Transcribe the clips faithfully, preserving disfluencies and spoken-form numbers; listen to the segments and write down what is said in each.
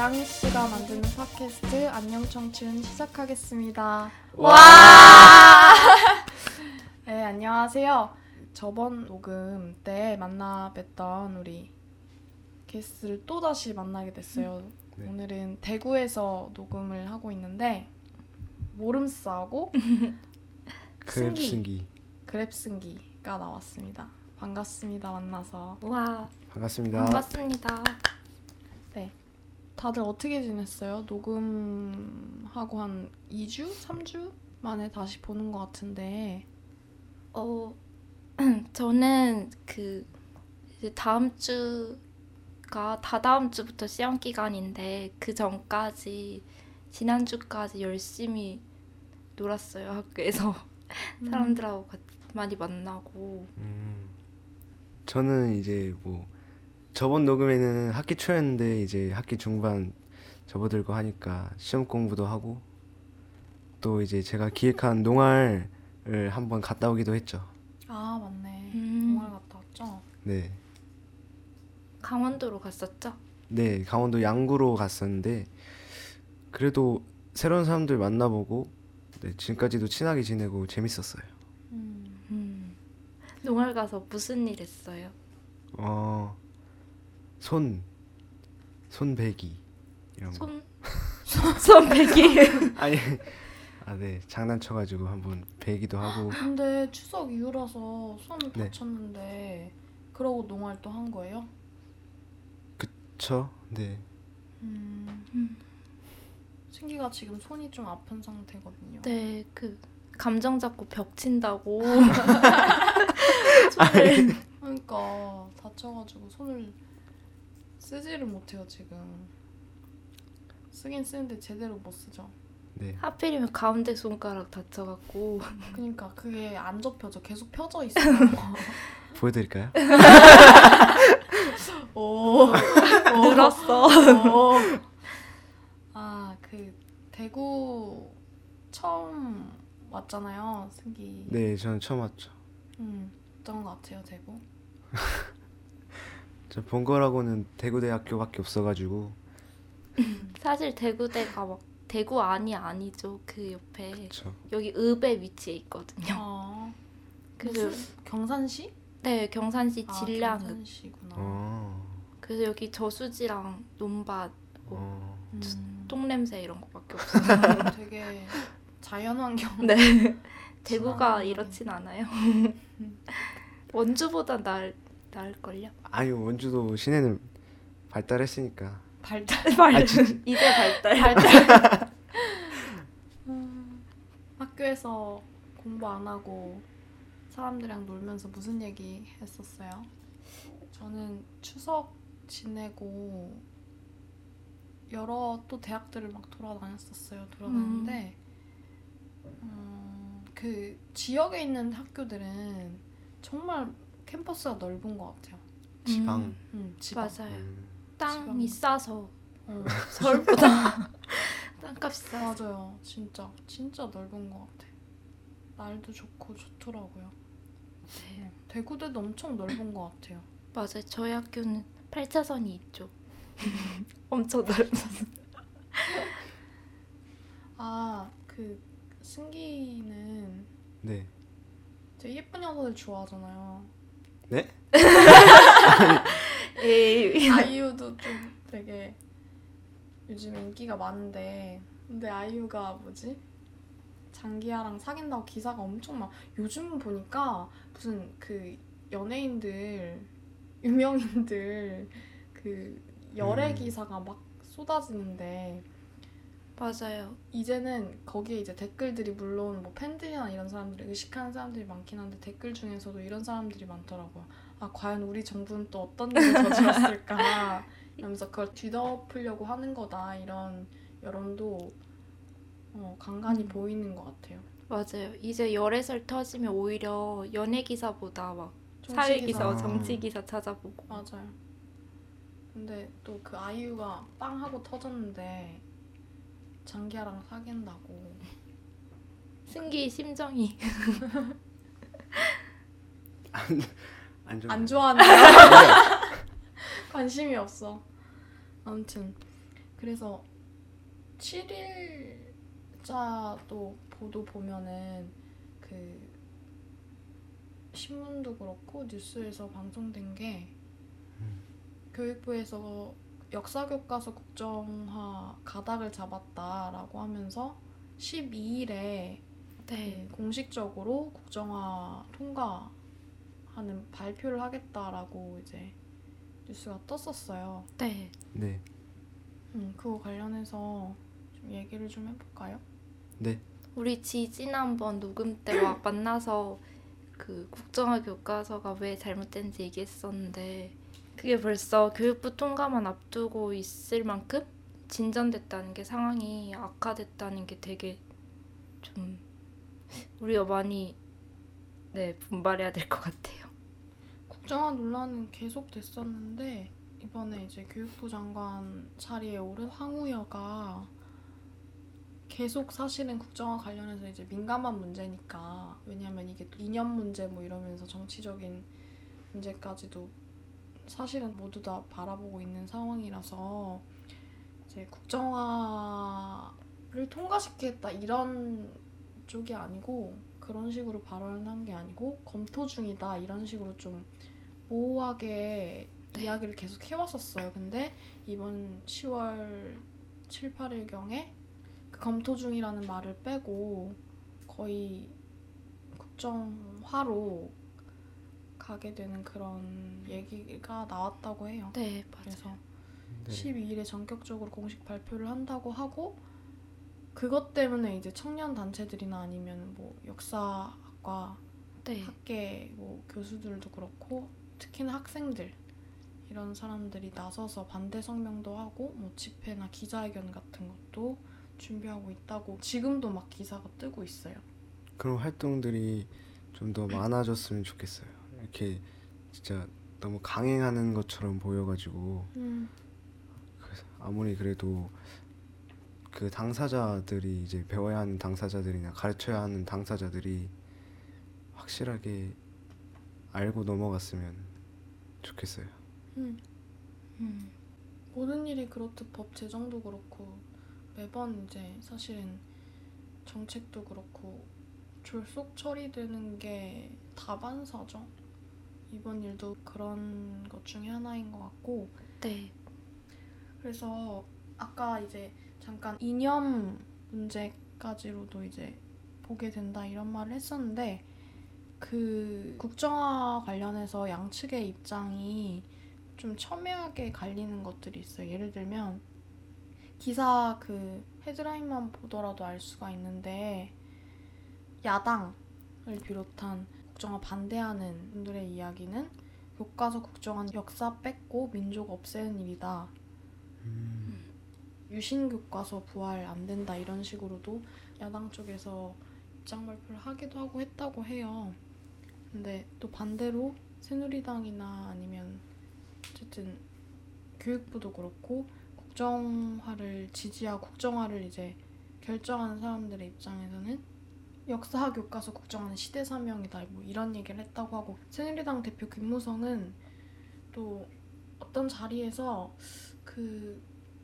다랑이 씨가 만드는 팟캐스트 안녕 청춘 시작하겠습니다. 와! 네, 안녕하세요. 저번 녹음 때 만나 뵀던 우리 게스트를 또 다시 만나게 됐어요. 네. 오늘은 대구에서 녹음을 하고 있는데 모름스하고 그랩 승기 그랩 승기가 나왔습니다. 반갑습니다. 만나서. 와, 반갑습니다. 반갑습니다. 네, 다들 어떻게 지냈어요? 녹음하고 한 이 주? 삼 주 만에 다시 보는 것 같은데. 어, 저는 그 이제 다음 주가 다다음 주부터 시험 기간인데 그 전까지 지난주까지 열심히 놀았어요. 학교에서 음. 사람들하고 같이 많이 만나고. 음, 저는 이제 뭐 저번 녹음에는 학기 초였는데 이제 학기 중반 접어들고 하니까 시험 공부도 하고 또 이제 제가 기획한 농활을 한번 갔다 오기도 했죠. 아, 맞네. 음. 농활 갔다 왔죠? 네. 강원도로 갔었죠? 네, 강원도 양구로 갔었는데 그래도 새로운 사람들 만나보고 네, 지금까지도 친하게 지내고 재밌었어요. 음. 음. 농활 가서 무슨 일 했어요? 어, 손, 손배기 이런 거. 손? 손배기? 아니, 아, 네, 장난쳐가지고 한번 배기도 하고. 근데 추석 이후라서 손 네. 다쳤는데 그러고 농활 또 한 거예요? 그쵸? 네. 음. 음. 승기가 지금 손이 좀 아픈 상태거든요. 네, 그 감정 잡고 벽 친다고. 손을 그러니까 다쳐가지고 손을 쓰지를 못해요 지금. 쓰긴 쓰는데 제대로 못 쓰죠. 네. 하필이면 가운데 손가락 다쳐갖고. 그러니까 그게 안 접혀져. 계속 펴져 있어요. 보여드릴까요? 오, 늘었어. 아, 그 대구 처음 왔잖아요, 승기. 네, 저는 처음 왔죠. 음, 어떤 것 같아요, 대구? 저 본 거라고는 대구대학교밖에 없어가지고. 사실 대구대가 막 대구 안이 아니죠. 그 옆에 그쵸. 여기 읍에 위치해 있거든요. 아, 그래서 무슨 경산시? 네, 경산시 아, 진량읍. 경산시구나. 어, 그래서 여기 저수지랑 논밭, 뭐 어. 음, 똥냄새 이런 거밖에 없어요. 되게 자연환경. 네. 대구가 친환경이네. 이렇진 않아요. 원주보다 나을 나을걸요. 아유, 원주도 시내는 발달했으니까. 발달. 아, 진 이제 발달. 발달. 음, 학교에서 공부 안 하고 사람들이랑 놀면서 무슨 얘기 했었어요? 저는 추석 지내고 여러 또 대학들을 막 돌아다녔었어요. 돌아다녔는데 음, 그 지역에 있는 학교들은 정말 캠퍼스가 넓은 것 같아요. 지방. 음, 음, 지방. 맞아요. 음, 땅이 지방. 싸서 어, 서울보다 땅값이 싸서. 맞아요. 진짜 진짜 넓은 것 같아. 날도 좋고 좋더라고요. 네. 대구대도 엄청 넓은 것 같아요. 맞아요. 저희 학교는 팔 차선이 있죠. 엄청 넓어서. 아, 그 승기는 네. 되게 예쁜 여자들 좋아하잖아요. 네? 에이. 아이유도 좀 되게 요즘 인기가 많은데 근데 아이유가 뭐지? 장기하랑 사귄다고 기사가 엄청 막 요즘 보니까 무슨 그 연예인들 유명인들 그 열애 음. 기사가 막 쏟아지는데 맞아요. 이제는 거기에 이제 댓글들이 물론 뭐 팬들이나 이런 사람들이 의식하는 사람들이 많긴 한데 댓글 중에서도 이런 사람들이 많더라고요. 아, 과연 우리 정부는 또 어떤 일을 저질렀을까 이러면서 그걸 뒤덮으려고 하는 거다 이런 여론도 어, 간간히 음. 보이는 것 같아요. 맞아요. 이제 열애설 터지면 오히려 연예 기사보다 막 정치 사회 기사. 기사, 아. 정치 기사 찾아보고. 맞아요. 근데 또 그 아이유가 빵 하고 터졌는데 장기하랑 사귄다고. 승기 심정이. 안 좋아. 안 좋아하네요. 관심이 없어. 아무튼 그래서 칠 일자도 보도 보면은 그 신문도 그렇고 뉴스에서 방송된 게 음. 교육부에서 역사교과서 국정화 가닥을 잡았다라고 하면서 십이 일에 네. 공식적으로 국정화 통과하는 발표를 하겠다라고 이제 뉴스가 떴었어요. 네. 네. 음, 그거 관련해서 좀 얘기를 좀 해볼까요? 네. 우리 지지난번 녹음 때 막 만나서 그 국정화 교과서가 왜 잘못된지 얘기했었는데 그게 벌써 교육부 통과만 앞두고 있을 만큼 진전됐다는 게 상황이 악화됐다는 게 되게 좀 우리가 많이 네 분발해야 될 것 같아요. 국정화 논란은 계속 됐었는데 이번에 이제 교육부 장관 자리에 오른 황우여가 계속 사실은 국정화 관련해서 이제 민감한 문제니까 왜냐면 이게 이념 문제 뭐 이러면서 정치적인 문제까지도 사실은 모두 다 바라보고 있는 상황이라서 이제 국정화를 통과시키겠다 이런 쪽이 아니고 그런 식으로 발언한 게 아니고 검토 중이다 이런 식으로 좀 모호하게 네. 이야기를 계속 해왔었어요. 근데 이번 시월 칠, 팔 일경에 그 검토 중이라는 말을 빼고 거의 국정화로 가게 되는 그런 얘기가 나왔다고 해요. 네, 맞아요. 그래서 네. 십이 일에 전격적으로 공식 발표를 한다고 하고 그것 때문에 이제 청년 단체들이나 아니면 뭐 역사학과 네. 학계 뭐 교수들도 그렇고 특히나 학생들 이런 사람들이 나서서 반대 성명도 하고 뭐 집회나 기자회견 같은 것도 준비하고 있다고 지금도 막 기사가 뜨고 있어요. 그런 활동들이 좀 더 많아졌으면 좋겠어요. 이렇게 진짜 너무 강행하는 것처럼 보여가지고 음. 그래서 아무리 그래도 그 당사자들이 이제 배워야 하는 당사자들이나 가르쳐야 하는 당사자들이 확실하게 알고 넘어갔으면 좋겠어요. 음. 음. 모든 일이 그렇듯 법 제정도 그렇고 매번 이제 사실은 정책도 그렇고 졸속 처리되는 게 다반사죠. 이번 일도 그런 것 중에 하나인 것 같고 네. 그래서 아까 이제 잠깐 이념 문제까지로도 이제 보게 된다 이런 말을 했었는데 그 국정화 관련해서 양측의 입장이 좀 첨예하게 갈리는 것들이 있어요. 예를 들면 기사 그 헤드라인만 보더라도 알 수가 있는데 야당을 비롯한 국정화 반대하는 분들의 이야기는 교과서 국정화는 역사 뺏고 민족 없애는 일이다. 음. 유신 교과서 부활 안 된다 이런 식으로도 야당 쪽에서 입장 발표를 하기도 하고 했다고 해요. 근데 또 반대로 새누리당이나 아니면 어쨌든 교육부도 그렇고 국정화를 지지하고 국정화를 이제 결정하는 사람들의 입장에서는 역사 교과서 국정화는 시대 사명이다 뭐 이런 얘기를 했다고 하고 새누리당 대표 김무성은 또 어떤 자리에서 그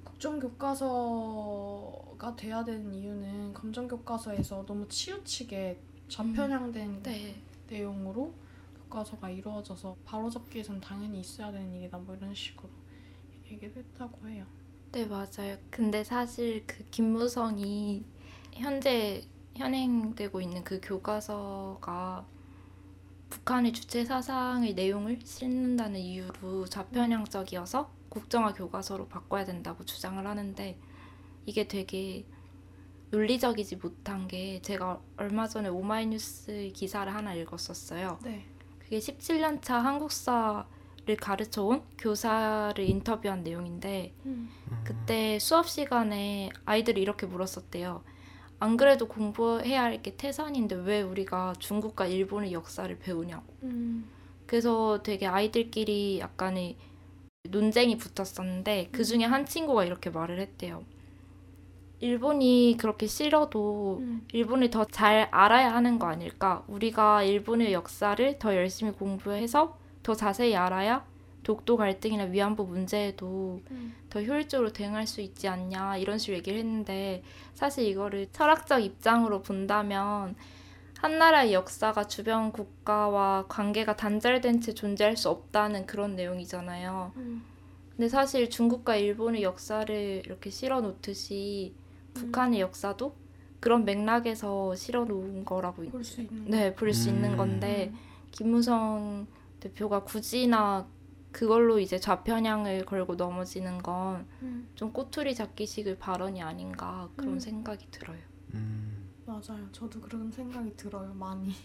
국정교과서가 돼야 되는 이유는 검정교과서에서 너무 치우치게 좌편향된 음, 네. 내용으로 교과서가 이루어져서 바로잡기에선 당연히 있어야 되는 일이다 뭐 이런 식으로 얘기를 했다고 해요. 네, 맞아요. 근데 사실 그 김무성이 현재 현행되고 있는 그 교과서가 북한의 주체 사상의 내용을 싣는다는 이유로 좌편향적이어서 국정화 교과서로 바꿔야 된다고 주장을 하는데 이게 되게 논리적이지 못한 게 제가 얼마 전에 오마이뉴스 기사를 하나 읽었었어요. 네. 그게 십칠 년 차 한국사를 가르쳐온 교사를 인터뷰한 내용인데 음. 그때 수업 시간에 아이들이 이렇게 물었었대요. 안 그래도 공부해야 할 게 태산인데 왜 우리가 중국과 일본의 역사를 배우냐고. 음. 그래서 되게 아이들끼리 약간의 논쟁이 붙었었는데 그 중에 한 친구가 이렇게 말을 했대요. 일본이 그렇게 싫어도 음. 일본을 더 잘 알아야 하는 거 아닐까? 우리가 일본의 역사를 더 열심히 공부해서 더 자세히 알아야 독도 갈등이나 위안부 문제에도 음. 더 효율적으로 대응할 수 있지 않냐 이런 식으로 얘기를 했는데 사실 이거를 철학적 입장으로 본다면 한 나라의 역사가 주변 국가와 관계가 단절된 채 존재할 수 없다는 그런 내용이잖아요. 음. 근데 사실 중국과 일본의 역사를 이렇게 실어 놓듯이 음. 북한의 역사도 그런 맥락에서 실어 놓은 거라고 볼 수 있는 네, 볼 수 있는 음. 건데 음. 김무성 대표가 굳이나 그걸로 이제 좌편향을 걸고 넘어지는 건 좀 음. 꼬투리 잡기식의 발언이 아닌가 그런 음. 생각이 들어요. 음. 맞아요. 저도 그런 생각이 들어요. 많이.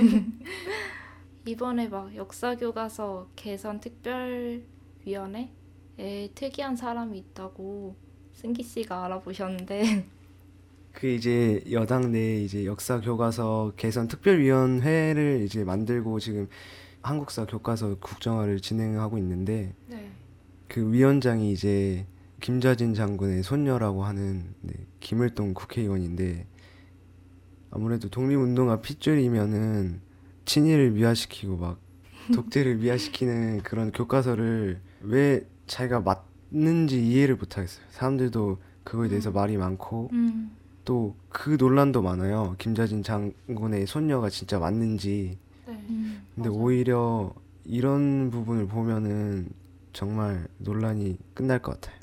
이번에 막 역사교과서 개선 특별위원회에 특이한 사람이 있다고 승기 씨가 알아보셨는데 그 이제 여당 내 이제 역사 교과서 개선 특별위원회를 이제 만들고 지금 한국사 교과서 국정화를 진행하고 있는데 네. 그 위원장이 이제 김자진 장군의 손녀라고 하는 네, 김을동 국회의원인데 아무래도 독립운동가 핏줄이면은 친일을 미화시키고 막 독재를 미화시키는 그런 교과서를 왜 자기가 맞는지 이해를 못하겠어요. 사람들도 그거에 대해서 음. 말이 많고 음, 또 그 논란도 많아요. 김자진 장군의 손녀가 진짜 맞는지. 네. 음. 근데 맞아요. 오히려 이런 부분을 보면은 정말 논란이 끝날 것 같아요.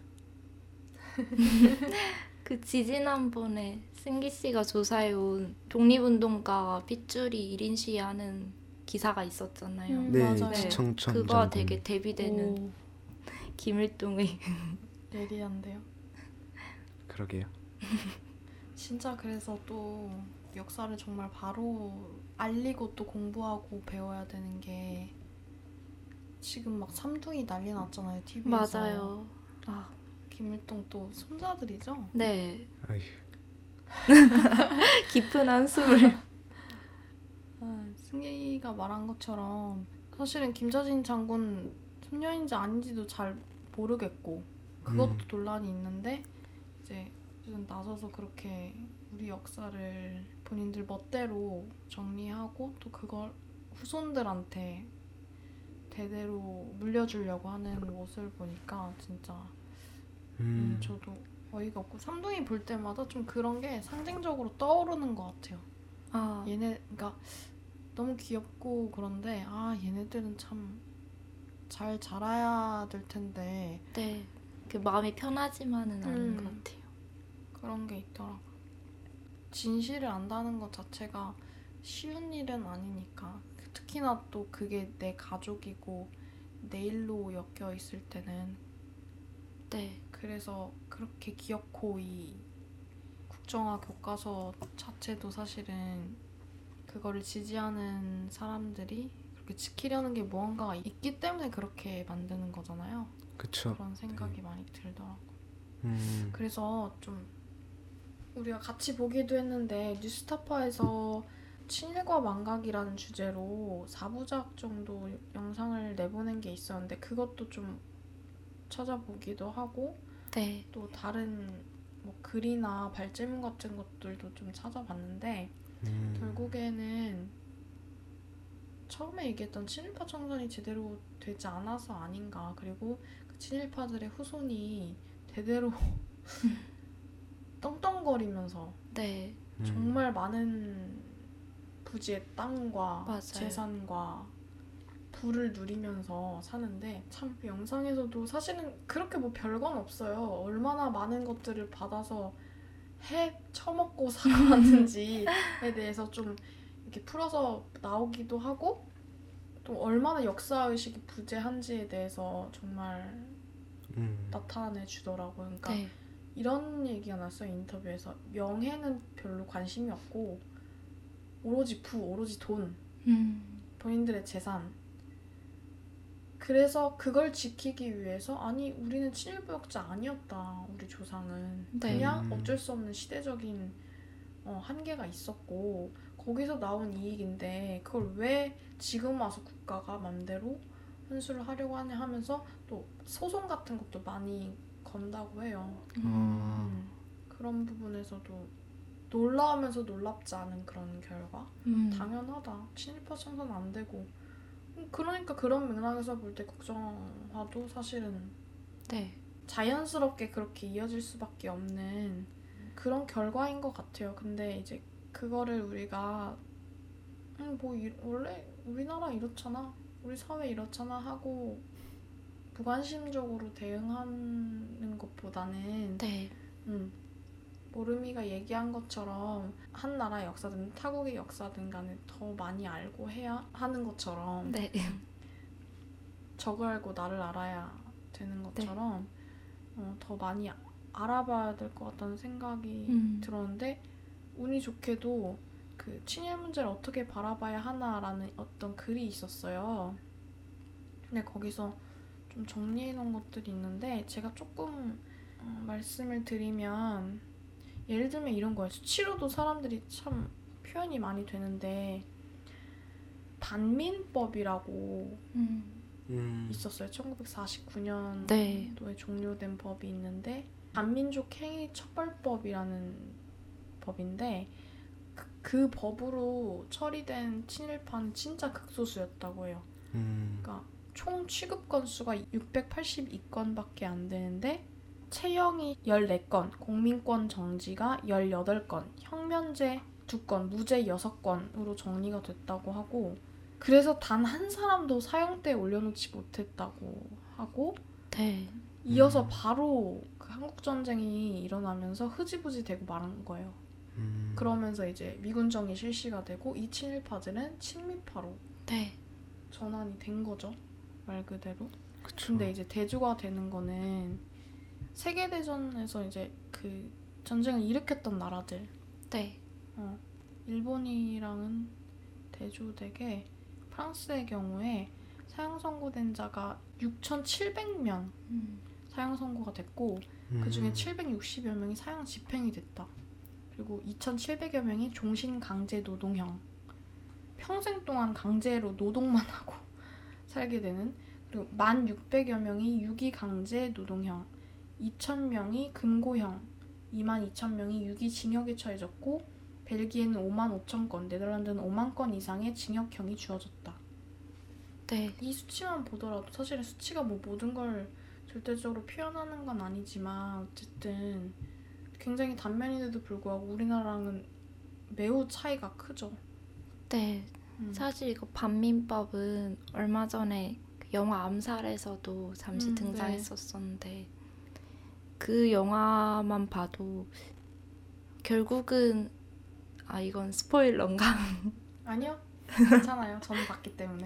그 지지난번에 승기 씨가 조사해온 독립운동가 핏줄이 일 인 시위하는 기사가 있었잖아요. 음, 네, 맞아요. 지청천 그거 장군. 되게 대비되는 오, 김일동의 예리한데요. 그러게요. 진짜 그래서 또 역사를 정말 바로 알리고 또 공부하고 배워야 되는 게 지금 막 삼둥이 난리 났잖아요. 티비에서. 맞아요. 아, 김일동 또 손자들이죠? 네. 아휴. 깊은 한숨을. 아, 승기가 말한 것처럼 사실은 김자진 장군 손녀인지 아닌지도 잘 모르겠고 그것도 음. 논란이 있는데 이제 좀 나서서 그렇게 우리 역사를 본인들 멋대로 정리하고 또 그걸 후손들한테 대대로 물려주려고 하는 모습을 보니까 진짜 음, 음. 저도 어이가 없고 삼둥이 볼 때마다 좀 그런 게 상징적으로 떠오르는 것 같아요. 아, 얘네 그러니까 너무 귀엽고 그런데 아 얘네들은 참 잘 자라야 될 텐데 네. 그 마음이 편하지만은 않은 음. 것 같아요. 그런 게 있더라고. 진실을 안다는 것 자체가 쉬운 일은 아니니까 특히나 또 그게 내 가족이고 내 일로 엮여 있을 때는 네. 그래서 그렇게 귀엽고 이 국정화 교과서 자체도 사실은 그거를 지지하는 사람들이 그렇게 지키려는 게 무언가가 있기 때문에 그렇게 만드는 거잖아요. 그쵸. 그런 생각이 많이 들더라고. 음. 그래서 좀 우리가 같이 보기도 했는데 뉴스타파에서 친일과 망각이라는 주제로 사 부작 정도 영상을 내보낸 게 있었는데 그것도 좀 찾아보기도 하고 네. 또 다른 뭐 글이나 발제문 같은 것들도 좀 찾아봤는데 음. 결국에는 처음에 얘기했던 친일파 청산이 제대로 되지 않아서 아닌가. 그리고 그 친일파들의 후손이 대대로 떵떵거리면서 네. 음. 정말 많은 부지의 땅과 맞아요. 재산과 부를 누리면서 사는데 참그 영상에서도 사실은 그렇게 뭐 별건 없어요. 얼마나 많은 것들을 받아서 해 처먹고 살아왔는지에 대해서 좀 이렇게 풀어서 나오기도 하고 또 얼마나 역사의식이 부재한지에 대해서 정말 음. 나타내 주더라고요. 그러니까 네. 이런 얘기가 났어요. 인터뷰에서 명예는 별로 관심이 없고 오로지 부, 오로지 돈, 음. 본인들의 재산. 그래서 그걸 지키기 위해서 아니 우리는 친일부역자 아니었다. 우리 조상은 네. 그냥 음. 어쩔 수 없는 시대적인 어, 한계가 있었고 거기서 나온 이익인데 그걸 왜 지금 와서 국가가 맘대로 환수를 하려고 하냐 하면서 또 소송 같은 것도 많이 건다고 해요. 음. 음, 그런 부분에서도 놀라우면서 놀랍지 않은 그런 결과. 음. 당연하다. 친일파 청산 안 되고 그러니까 그런 맥락에서 볼 때 국정화도 사실은 네. 자연스럽게 그렇게 이어질 수밖에 없는 그런 결과인 것 같아요. 근데 이제 그거를 우리가 음, 뭐 이, 원래 우리나라 이렇잖아, 우리 사회 이렇잖아 하고 무관심적으로 대응하는 것보다는 네. 음, 모르미가 얘기한 것처럼 한 나라의 역사든 타국의 역사든 간에 더 많이 알고 해야 하는 것처럼 네. 적을 알고 나를 알아야 되는 것처럼 어, 더 많이 알아봐야 될 것 같다는 생각이 음. 들었는데 운이 좋게도 그 친일 문제를 어떻게 바라봐야 하나라는 어떤 글이 있었어요. 근데 거기서 좀 정리해 놓은 것들이 있는데 제가 조금 어, 말씀을 드리면 예를 들면 이런 거예요. 수치로도 사람들이 참 표현이 많이 되는데 반민법이라고 음. 음. 있었어요. 천구백사십구 년도에 네. 종료된 법이 있는데 반민족 행위 처벌법이라는 법인데 그, 그 법으로 처리된 친일파는 진짜 극소수였다고 해요. 음. 그러니까 총 취급 건수가 육백팔십이 건밖에 안 되는데 체형이 열네 건, 공민권 정지가 열여덟 건, 형면제 두 건, 무죄 여섯 건으로 정리가 됐다고 하고 그래서 단 한 사람도 사형대에 올려놓지 못했다고 하고 네. 이어서 음. 바로 그 한국전쟁이 일어나면서 흐지부지 되고 말한 거예요. 음. 그러면서 이제 미군정이 실시가 되고 이 친일파들은 친미파로 네. 전환이 된 거죠. 말 그대로. 그쵸. 근데 이제 대조가 되는 거는 세계대전에서 이제 그 전쟁을 일으켰던 나라들 네. 어, 일본이랑은 대조되게 프랑스의 경우에 사형 선고된 자가 육천칠백 명 음. 사형 선고가 됐고 음. 그중에 칠백육십여 명이 사형 집행이 됐다. 그리고 이천칠백여 명이 종신 강제 노동형 평생 동안 강제로 노동만 하고 살게 되는 그리고 만 육백여 명이 유기 강제 노동형 이천 명이 금고형 이만 이천 명이 유기 징역에 처해졌고 벨기에는 오만 오천 건, 네덜란드는 오만 건 이상의 징역형이 주어졌다. 네. 이 수치만 보더라도 사실은 수치가 뭐 모든 걸 절대적으로 표현하는 건 아니지만 어쨌든 굉장히 단면인데도 불구하고 우리나라랑은 매우 차이가 크죠. 네. 음. 사실 이거 반민법은 얼마 전에 그 영화 암살에서도 잠시 음, 등장했었었는데 그 영화만 봐도 결국은 아 이건 스포일러인가? 아니요. 괜찮아요. 저는 봤기 때문에.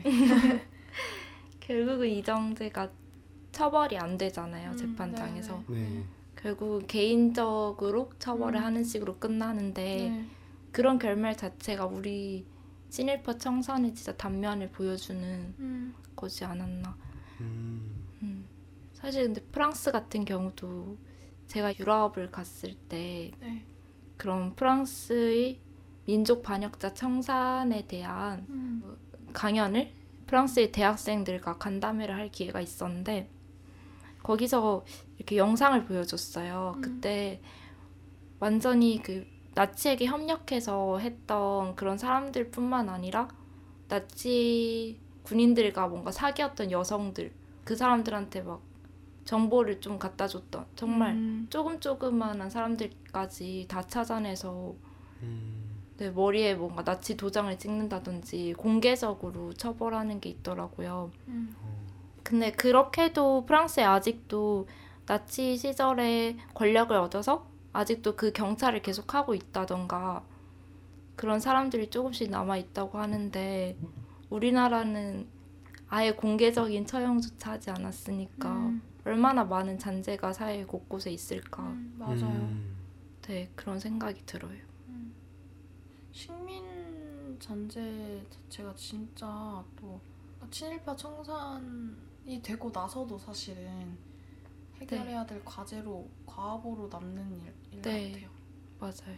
결국은 이정재가 처벌이 안 되잖아요. 음, 재판장에서. 네네. 네. 결국 개인적으로 처벌을 음. 하는 식으로 끝나는데 네. 그런 결말 자체가 우리 친일파 청산의 진짜 단면을 보여주는 음. 거지 않았나. 음. 음. 사실 근데 프랑스 같은 경우도 제가 유럽을 갔을 때 네. 그런 프랑스의 민족 반역자 청산에 대한 음. 강연을 프랑스의 대학생들과 간담회를 할 기회가 있었는데 거기서 이렇게 영상을 보여줬어요. 음. 그때 완전히 그 나치에게 협력해서 했던 그런 사람들뿐만 아니라 나치 군인들과 뭔가 사귀었던 여성들 그 사람들한테 막 정보를 좀 갖다 줬던 정말 음. 조금 조그만한 사람들까지 다 찾아내서 음. 네, 머리에 뭔가 나치 도장을 찍는다든지 공개적으로 처벌하는 게 있더라고요. 음. 근데 그렇게도 프랑스에 아직도 나치 시절에 권력을 얻어서 아직도 그 경찰을 계속하고 있다던가 그런 사람들이 조금씩 남아있다고 하는데 우리나라는 아예 공개적인 처형조차 하지 않았으니까 음. 얼마나 많은 잔재가 사회 곳곳에 있을까. 음. 맞아요. 음. 네, 그런 생각이 들어요. 음. 식민 잔재 자체가 진짜 또 친일파 청산이 되고 나서도 사실은 해결해야 될 과제로 과보로 남는 일, 일 네. 같아요. 맞아요.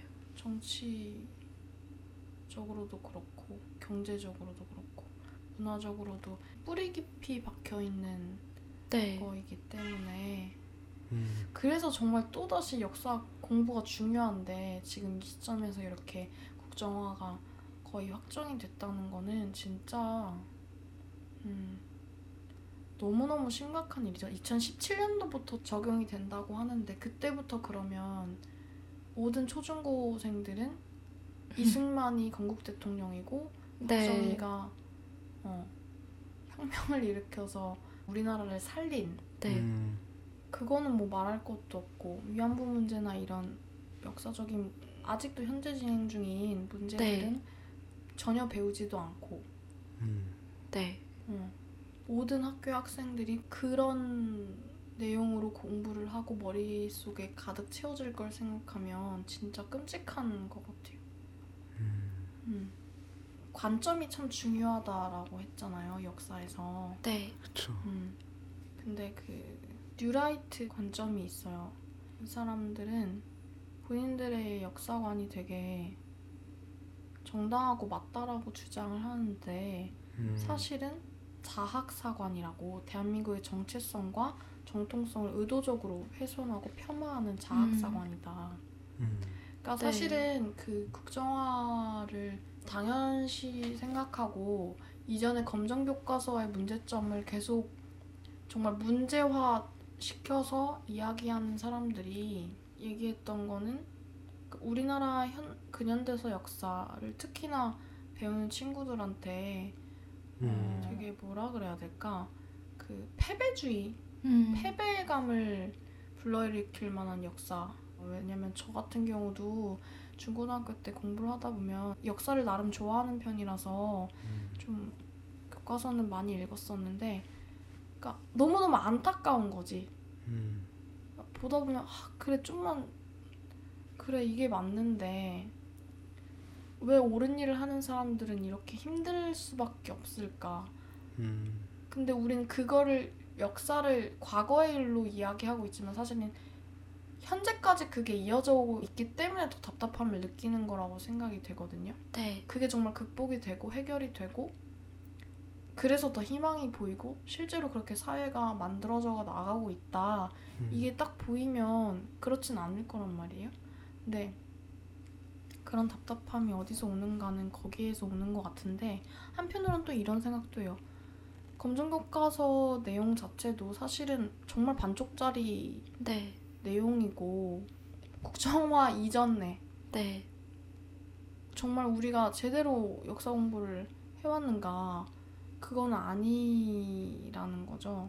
정치적으로도 그렇고 경제적으로도 그렇고 문화적으로도 뿌리 깊이 박혀 있는 네. 거이기 때문에 음. 그래서 정말 또다시 역사 공부가 중요한데 지금 이 시점에서 이렇게 국정화가 거의 확정이 됐다는 거는 진짜 음, 너무너무 심각한 일이죠. 이천십칠 년도부터 적용이 된다고 하는데 그때부터 그러면 모든 초중고생들은 이승만이 건국 대통령이고 네. 박정희가 어, 혁명을 일으켜서 우리나라를 살린 네. 음, 그거는 뭐 말할 것도 없고 위안부 문제나 이런 역사적인 아직도 현재 진행 중인 문제들은 네. 전혀 배우지도 않고 음, 네. 어, 모든 학교 학생들이 그런 내용으로 공부를 하고 머릿속에 가득 채워질 걸 생각하면 진짜 끔찍한 것 같아요. 음, 음. 관점이 참 중요하다라고 했잖아요, 역사에서. 네. 그쵸. 음. 근데 그 뉴라이트 관점이 있어요. 이 사람들은 본인들의 역사관이 되게 정당하고 맞다라고 주장을 하는데 음, 사실은 자학사관이라고 대한민국의 정체성과 정통성을 의도적으로 훼손하고 폄하하는 자학사관이다. 음, 그러니까 네. 사실은 그 국정화를 당연시 생각하고 이전에 검정교과서의 문제점을 계속 정말 문제화 시켜서 이야기하는 사람들이 얘기했던 거는 그 우리나라 현 근현대사 역사를 특히나 배우는 친구들한테 어, 음, 되게 뭐라 그래야 될까? 그 패배주의, 음. 패배감을 불러일으킬 만한 역사. 왜냐면 저 같은 경우도 중고등학교 때 공부를 하다 보면 역사를 나름 좋아하는 편이라서 음, 좀 교과서는 많이 읽었었는데 그러니까 너무너무 안타까운 거지. 음, 보다 보면 아, 그래 좀만 그래 이게 맞는데 왜 옳은 일을 하는 사람들은 이렇게 힘들 수밖에 없을까? 음, 근데 우린 그거를 역사를 과거의 일로 이야기하고 있지만 사실은 현재까지 그게 이어져 오고 있기 때문에 더 답답함을 느끼는 거라고 생각이 되거든요. 네. 그게 정말 극복이 되고 해결이 되고 그래서 더 희망이 보이고 실제로 그렇게 사회가 만들어져 나가고 있다. 음, 이게 딱 보이면 그렇진 않을 거란 말이에요. 근데 그런 답답함이 어디서 오는가는 거기에서 오는 것 같은데 한편으로는 또 이런 생각도 해요. 검정교과서 내용 자체도 사실은 정말 반쪽짜리 네. 내용이고 국정화 이전에 네. 정말 우리가 제대로 역사 공부를 해왔는가 그건 아니라는 거죠.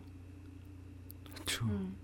그쵸. 음.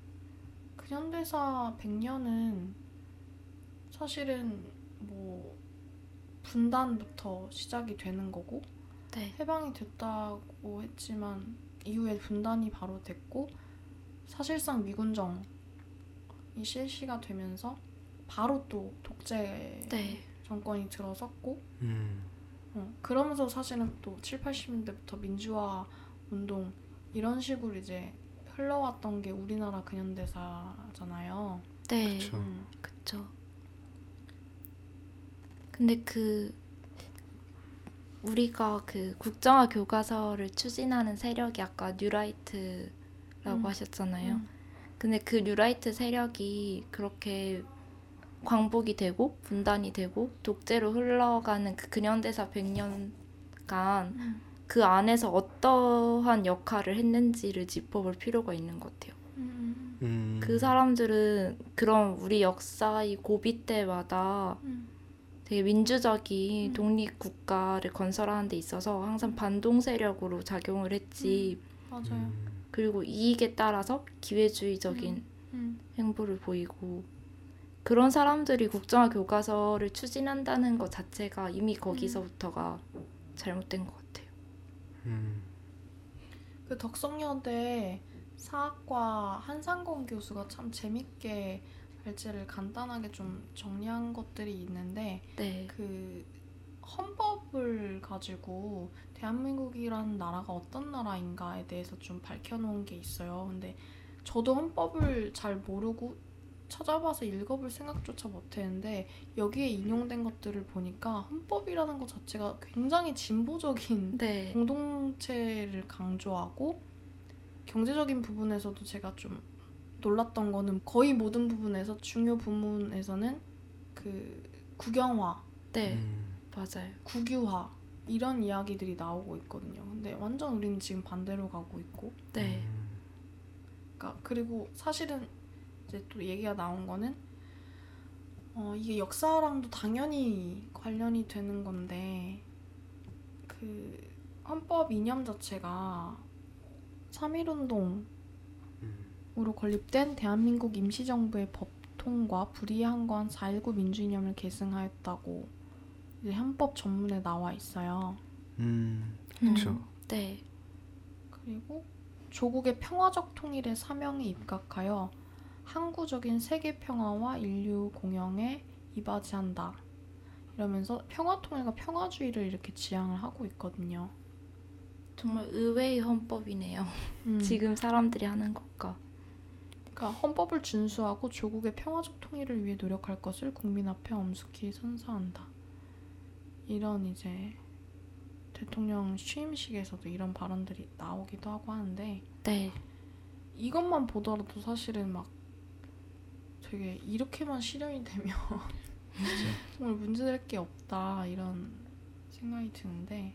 근현대사 백 년은 사실은 뭐 분단부터 시작이 되는 거고 네. 해방이 됐다고 했지만 이후에 분단이 바로 됐고 사실상 미군정이 실시가 되면서 바로 또 독재 네. 정권이 들어섰고 음, 어, 그러면서 사실은 또 칠, 팔십 년대부터 민주화 운동 이런 식으로 이제 흘러왔던 게 우리나라 근현대사잖아요. 네. 그쵸. 음. 그쵸. 근데 그 우리가 그 국정화 교과서를 추진하는 세력이 아까 뉴라이트라고 음. 하셨잖아요. 음. 근데 그 뉴라이트 세력이 그렇게 광복이 되고 분단이 되고 독재로 흘러가는 그 근현대사 백 년간 음. 그 안에서 어떠한 역할을 했는지를 짚어볼 필요가 있는 것 같아요. 음. 음, 그 사람들은 그런 우리 역사의 고비 때마다 음. 되게 민주적인 음. 독립국가를 건설하는 데 있어서 항상 반동 세력으로 작용을 했지. 맞아요. 음, 그리고 이익에 따라서 기회주의적인 음. 행보를 보이고 그런 사람들이 국정화 교과서를 추진한다는 것 자체가 이미 거기서부터가 잘못된 것 같아요. 음, 그 덕성여대 사학과 한상권 교수가 참 재밌게 발제를 간단하게 좀 정리한 것들이 있는데 네. 그 헌법을 가지고 대한민국이라는 나라가 어떤 나라인가에 대해서 좀 밝혀놓은 게 있어요. 근데 저도 헌법을 잘 모르고 찾아봐서 읽어볼 생각조차 못했는데 여기에 인용된 것들을 보니까 헌법이라는 것 자체가 굉장히 진보적인 네. 공동체를 강조하고 경제적인 부분에서도 제가 좀 놀랐던 거는 거의 모든 부분에서 중요 부분에서는 그 국영화, 네. 음, 맞아요. 국유화 이런 이야기들이 나오고 있거든요. 근데 완전 우리는 지금 반대로 가고 있고. 네. 음, 그러니까 그리고 사실은 이제 또 얘기가 나온 거는 어, 이게 역사랑도 당연히 관련이 되는 건데 그 헌법 이념 자체가 삼일운동으로 음, 건립된 대한민국 임시정부의 법통과 불이행한 사일구 민주이념을 계승하였다고 이제 헌법 전문에 나와 있어요. 음, 음, 그쵸. 네. 그리고 조국의 평화적 통일의 사명에 입각하여 항구적인 세계 평화와 인류 공영에 이바지한다. 이러면서 평화 통일과 평화주의를 이렇게 지향을 하고 있거든요. 정말 의외의 헌법이네요. 음. 지금 사람들이 하는 것과. 그러니까 헌법을 준수하고 조국의 평화적 통일을 위해 노력할 것을 국민 앞에 엄숙히 선서한다. 이런 이제 대통령 취임식에서도 이런 발언들이 나오기도 하고 하는데 네. 이것만 보더라도 사실은 막 되게 이렇게만 실현이 되면 정말 문제될 게 없다 이런 생각이 드는데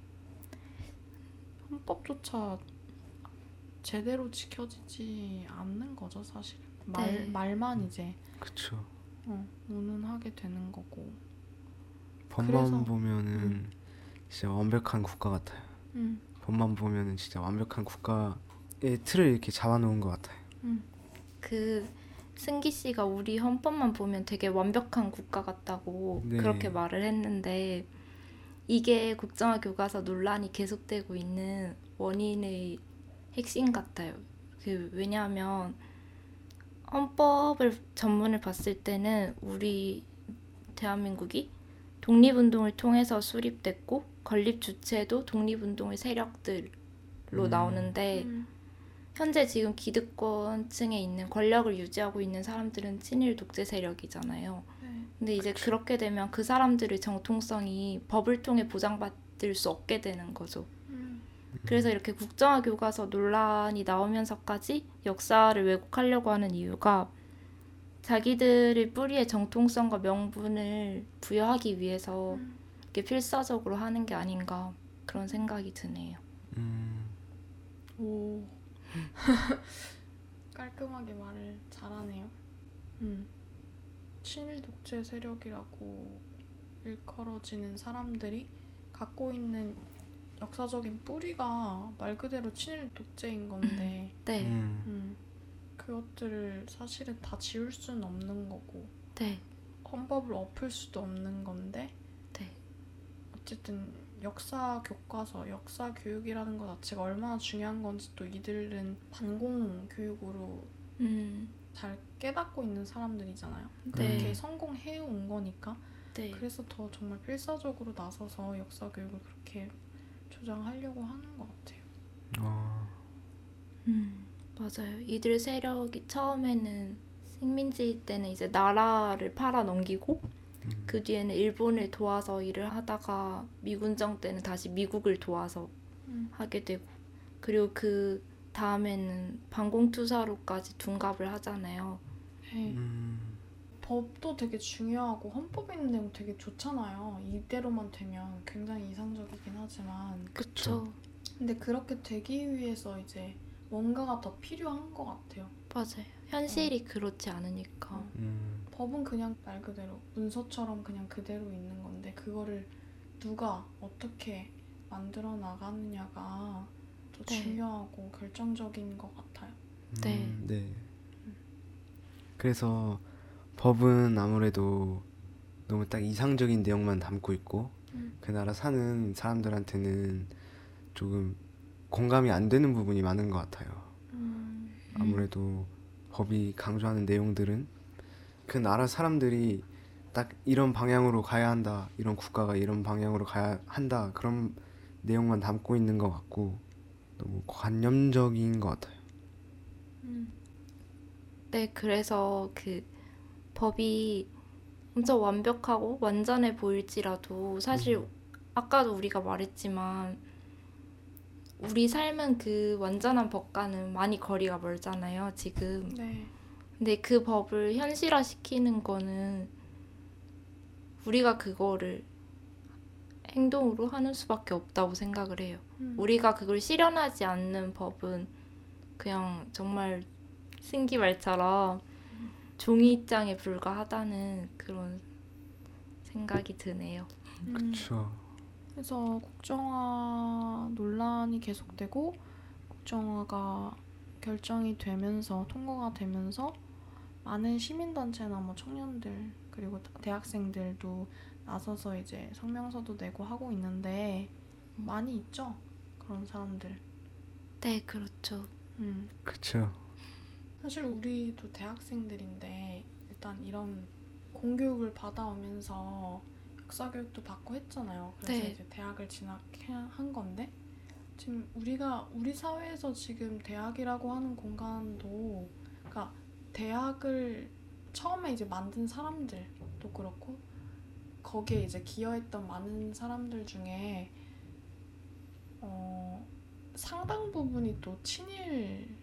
헌법조차 제대로 지켜지지 않는 거죠 사실은. 말, 네. 말만 이제 그쵸. 어, 운운하게 되는 거고. 법만 그래서- 보면은 음. 진짜 완벽한 국가 같아요. 음, 법만 보면은 진짜 완벽한 국가의 틀을 이렇게 잡아놓은 것 같아요. 음, 그 승기 씨가 우리 헌법만 보면 되게 완벽한 국가 같다고 네. 그렇게 말을 했는데 이게 국정화 교과서 논란이 계속되고 있는 원인의 핵심 같아요. 그 왜냐하면 헌법을 전문을 봤을 때는 우리 대한민국이 독립운동을 통해서 수립됐고 건립 주체도 독립운동의 세력들로 음. 나오는데 음, 현재 지금 기득권층에 있는 권력을 유지하고 있는 사람들은 친일 독재 세력이잖아요. 네. 근데 이제 그렇게 되면 그 사람들의 정통성이 법을 통해 보장받을 수 없게 되는 거죠. 음, 그래서 이렇게 국정화 교과서 논란이 나오면서까지 역사를 왜곡하려고 하는 이유가 자기들의 뿌리의 정통성과 명분을 부여하기 위해서 음. 이렇게 필사적으로 하는 게 아닌가 그런 생각이 드네요. 음, 오. 깔끔하게 말을 잘하네요. 음. 친일 독재 세력이라고 일컬어지는 사람들이 갖고 있는 역사적인 뿌리가 말 그대로 친일 독재인 건데 네, 음, 음. 그것들을 사실은 다 지울 수는 없는 거고 네, 헌법을 엎을 수도 없는 건데 네, 어쨌든 역사 교과서, 역사 교육이라는 것 자체가 얼마나 중요한 건지 또 이들은 반공 교육으로 음, 잘 깨닫고 있는 사람들이잖아요. 네. 그렇게 성공해 온 거니까 네, 그래서 더 정말 필사적으로 나서서 역사 교육을 그렇게 조장하려고 하는 것 같아요. 어, 음, 맞아요. 이들 세력이 처음에는 식민지 때는 이제 나라를 팔아 넘기고 음, 그 뒤에는 일본을 도와서 일을 하다가 미군정 때는 다시 미국을 도와서 음. 하게 되고 그리고 그 다음에는 반공투사로까지 둔갑을 하잖아요. 네. 음, 법도 되게 중요하고 헌법에 있는 내용 되게 좋잖아요. 이대로만 되면 굉장히 이상적이긴 하지만 그쵸. 근데 그렇게 되기 위해서 이제 뭔가가 더 필요한 것 같아요. 맞아요. 현실이 그렇지 않으니까. 음, 법은 그냥 말 그대로 문서처럼 그냥 그대로 있는 건데 그거를 누가 어떻게 만들어 나가느냐가 더 네. 중요하고 결정적인 것 같아요. 네. 음, 네. 그래서 법은 아무래도 너무 딱 이상적인 내용만 담고 있고 음. 그 나라 사는 사람들한테는 조금 공감이 안 되는 부분이 많은 것 같아요. 음. 아무래도 법이 강조하는 내용들은 그 나라 사람들이 딱 이런 방향으로 가야 한다, 이런 국가가 이런 방향으로 가야 한다 그런 내용만 담고 있는 것 같고 너무 관념적인 것 같아요. 음. 네, 그래서 그 법이 엄청 완벽하고 완전해 보일지라도 사실 음. 아까도 우리가 말했지만 우리 삶은 그 완전한 법과는 많이 거리가 멀잖아요, 지금. 네. 근데 그 법을 현실화시키는 거는 우리가 그거를 행동으로 하는 수밖에 없다고 생각을 해요. 음. 우리가 그걸 실현하지 않는 법은 그냥 정말 승기말처럼 종이장에 불과하다는 그런 생각이 드네요. 음. 그쵸. 그래서 국정화 논란이 계속되고 국정화가 결정이 되면서 통과가 되면서 많은 시민단체나 뭐 청년들 그리고 대학생들도 나서서 이제 성명서도 내고 하고 있는데 많이 있죠? 그런 사람들. 네, 그렇죠. 음. 그쵸. 사실 우리도 대학생들인데 일단 이런 공교육을 받아오면서 역사 교육도 받고 했잖아요. 그래서 네. 이제 대학을 진학한 건데 지금 우리가 우리 사회에서 지금 대학이라고 하는 공간도 그러니까 대학을 처음에 이제 만든 사람들도 그렇고 거기에 이제 기여했던 많은 사람들 중에 어, 상당 부분이 또 친일파들이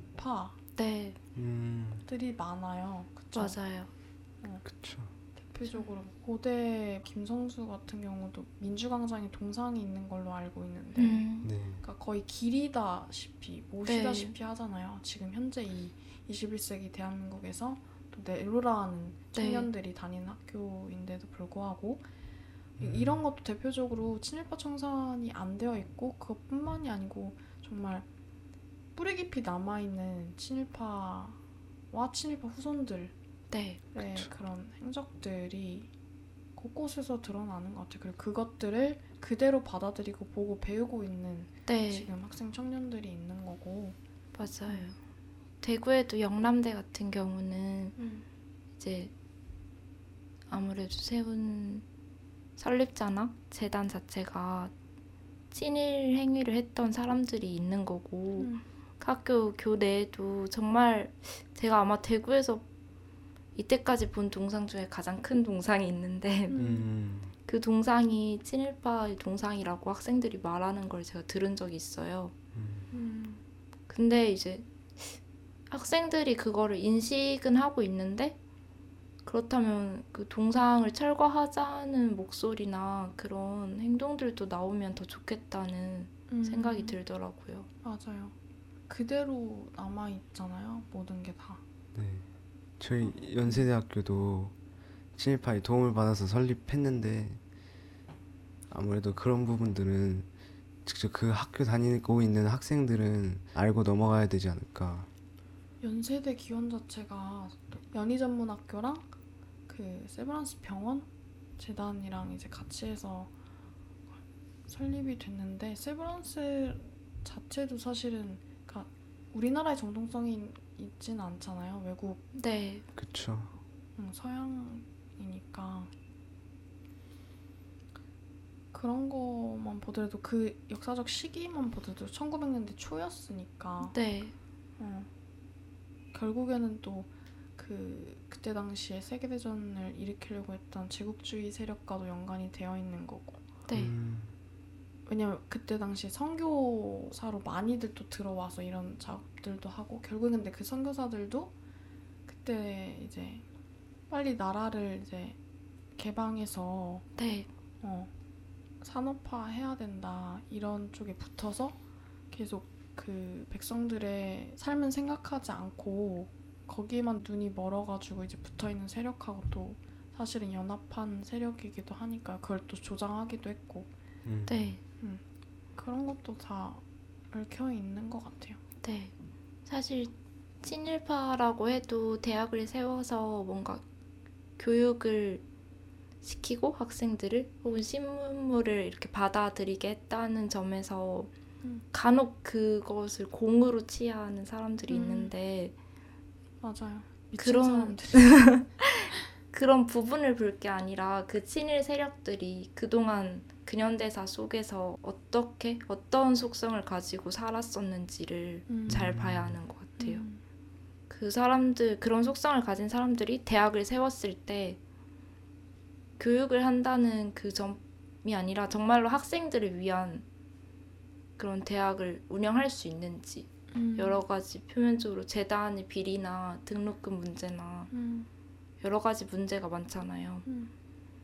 네, 많아요. 그쵸? 맞아요. 그쵸. 대표적으로 고대 김성수 같은 경우도 민주광장에 동상이 있는 걸로 알고 있는데 음, 네. 그러니까 거의 길이다시피 모시다시피 하잖아요. 지금 현재 이 이십일 세기 대한민국에서 또 내로라는 청년들이 다니는 학교인데도 불구하고 이- 이런 것도 대표적으로 친일파 청산이 안 되어 있고 그것뿐만이 아니고 정말 뿌리 깊이 남아있는 친일파와 친일파 후손들의 네, 그쵸. 그런 행적들이 곳곳에서 드러나는 것 같아요. 그리고 그것들을 그대로 받아들이고 보고 배우고 있는 네, 지금 학생 청년들이 있는 거고. 맞아요. 대구에도 영남대 같은 경우는 음. 이제 아무래도 세운 설립자나 재단 자체가 친일 행위를 했던 사람들이 있는 거고 음. 그 학교 교내에도 정말 제가 아마 대구에서 이때까지 본 동상 중에 가장 큰 동상이 있는데 음. 음. 그 동상이 친일파의 동상이라고 학생들이 말하는 걸 제가 들은 적이 있어요. 음. 근데 이제 학생들이 그거를 인식은 하고 있는데 그렇다면 그 동상을 철거하자는 목소리나 그런 행동들도 나오면 더 좋겠다는 음. 생각이 들더라고요. 맞아요. 그대로 남아 있잖아요. 모든 게 다. 네. 저희 연세대학교도 친일파의 도움을 받아서 설립했는데 아무래도 그런 부분들은 직접 그 학교 다니고 있는 학생들은 알고 넘어가야 되지 않을까. 연세대 기원 자체가 연희전문학교랑 그 세브란스 병원 재단이랑 이제 같이 해서 설립이 됐는데 세브란스 자체도 사실은 그러니까 우리나라의 정통성이 있진 않잖아요. 외국 네, 그쵸. 음, 서양이니까 그런 거만 보더라도 그 역사적 시기만 보더라도 천구백 년대 초였으니까 네, 어, 결국에는 또 그 그때 당시에 세계대전을 일으키려고 했던 제국주의 세력과도 연관이 되어 있는 거고 네, 음. 왜냐면 그때 당시 선교사로 많이들 또 들어와서 이런 작업들도 하고 결국엔 근데 그 선교사들도 그때 이제 빨리 나라를 이제 개방해서 네, 어, 산업화 해야 된다 이런 쪽에 붙어서 계속 그 백성들의 삶은 생각하지 않고 거기에만 눈이 멀어가지고 이제 붙어있는 세력하고 또 사실은 연합한 세력이기도 하니까 그걸 또 조장하기도 했고 음. 네, 그런 것도 다 얽혀 있는 것 같아요. 네. 사실 친일파라고 해도 대학을 세워서 뭔가 교육을 시키고 학생들을 혹은 신문물을 이렇게 받아들이게 했다는 점에서 음. 간혹 그것을 공으로 취하는 사람들이 음. 있는데 맞아요. 미친 그런- 사람들이. 그런 부분을 볼 게 아니라 그 친일 세력들이 그동안 근현대사 속에서 어떻게 어떤 속성을 가지고 살았었는지를 음. 잘 봐야 하는 것 같아요. 음. 그 사람들 그런 속성을 가진 사람들이 대학을 세웠을 때 교육을 한다는 그 점이 아니라 정말로 학생들을 위한 그런 대학을 운영할 수 있는지 음. 여러 가지 표면적으로 재단의 비리나 등록금 문제나 음. 여러 가지 문제가 많잖아요. 음.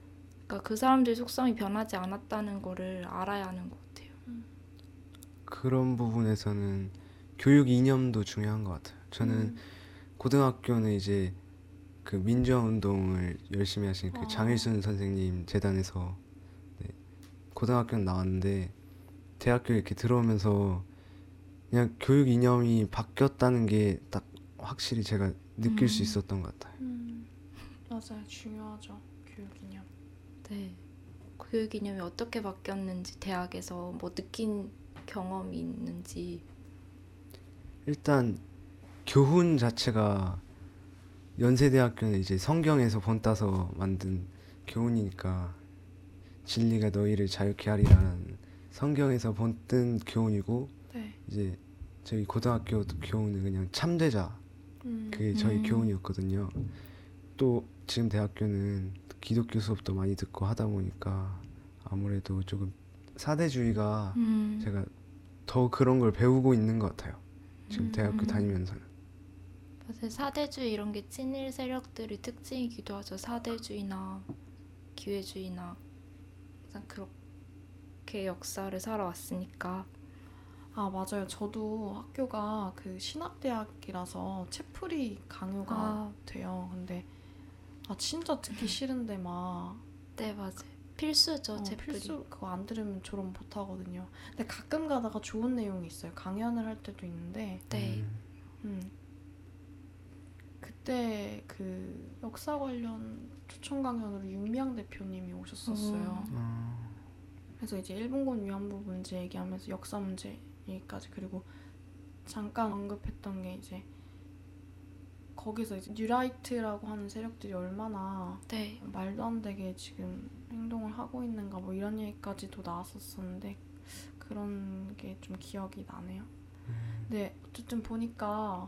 그러니까 그 사람들 속성이 변하지 않았다는 거를 알아야 하는 것 같아요. 그런 부분에서는 교육 이념도 중요한 것 같아요. 저는 음. 고등학교는 이제 그 민주화 운동을 열심히 하신 그 아. 장일순 선생님 재단에서 네, 고등학교는 나왔는데 대학교 이렇게 들어오면서 그냥 교육 이념이 바뀌었다는 게 딱 확실히 제가 느낄 수 음. 있었던 것 같아요. 음. 맞아요. 중요하죠. 교육 이념. 네. 교육 이념이 어떻게 바뀌었는지 대학에서 뭐 느낀 경험이 있는지. 일단 교훈 자체가 연세대학교는 이제 성경에서 본따서 만든 교훈이니까 진리가 너희를 자유케 하리라는 성경에서 본뜬 교훈이고 네. 이제 저희 고등학교 교훈은 그냥 참되자 음. 그게 저희 음. 교훈이었거든요. 또 지금 대학교는 기독교 수업도 많이 듣고 하다 보니까 아무래도 조금 사대주의가 음. 제가 더 그런 걸 배우고 있는 것 같아요. 지금 음. 대학교 다니면서는. 사실 사대주의 이런 게 친일 세력들의 특징이기도 하죠. 사대주의나 기회주의나 항상 그렇게 역사를 살아왔으니까. 아 맞아요. 저도 학교가 그 신학대학이라서 채플이 강요가 아, 돼요. 근데 아 진짜 듣기 싫은데 막 네 맞아요. 필수죠. 어, 제플이. 필수 그거 안 들으면 졸업 못 하거든요. 근데 가끔 가다가 좋은 내용이 있어요. 강연을 할 때도 있는데 네. 음, 음. 그때 그 역사 관련 초청 강연으로 윤미향 대표님이 오셨었어요. 음. 어, 그래서 이제 일본군 위안부 문제 얘기하면서 역사 문제 얘기까지 그리고 잠깐 언급했던 게 이제 거기서 이제 뉴라이트라고 하는 세력들이 얼마나 네. 말도 안 되게 지금 행동을 하고 있는가 뭐 이런 얘기까지도 나왔었었는데 그런 게 좀 기억이 나네요. 근데 어쨌든 보니까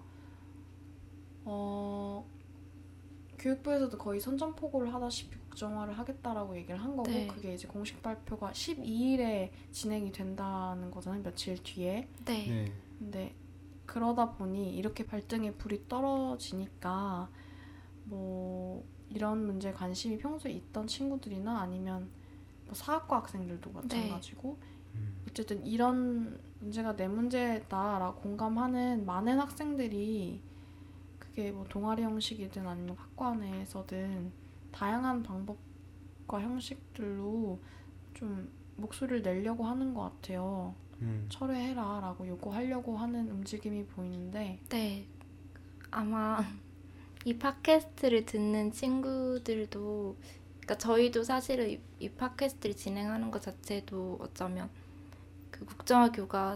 어 교육부에서도 거의 선전포고를 하다시피 국정화를 하겠다라고 얘기를 한 거고 네. 그게 이제 공식 발표가 십이 일에 진행이 된다는 거잖아요. 며칠 뒤에. 네. 네. 근데 그러다 보니 이렇게 발등에 불이 떨어지니까 뭐 이런 문제에 관심이 평소에 있던 친구들이나 아니면 뭐 사학과 학생들도 마찬가지고 음, 어쨌든 이런 문제가 내 문제다라고 공감하는 많은 학생들이 그게 뭐 동아리 형식이든 아니면 학과 내에서든 다양한 방법과 형식들로 좀 목소리를 내려고 하는 것 같아요. 음, 철회해라 라고 요구하려고 하는 움직임이 보이는데 네. 아마 이 팟캐스트를 듣는 친구들도 그러니까 저희도 사실은 이, 이 팟캐스트를 진행하는 것 자체도 어쩌면 그 국정화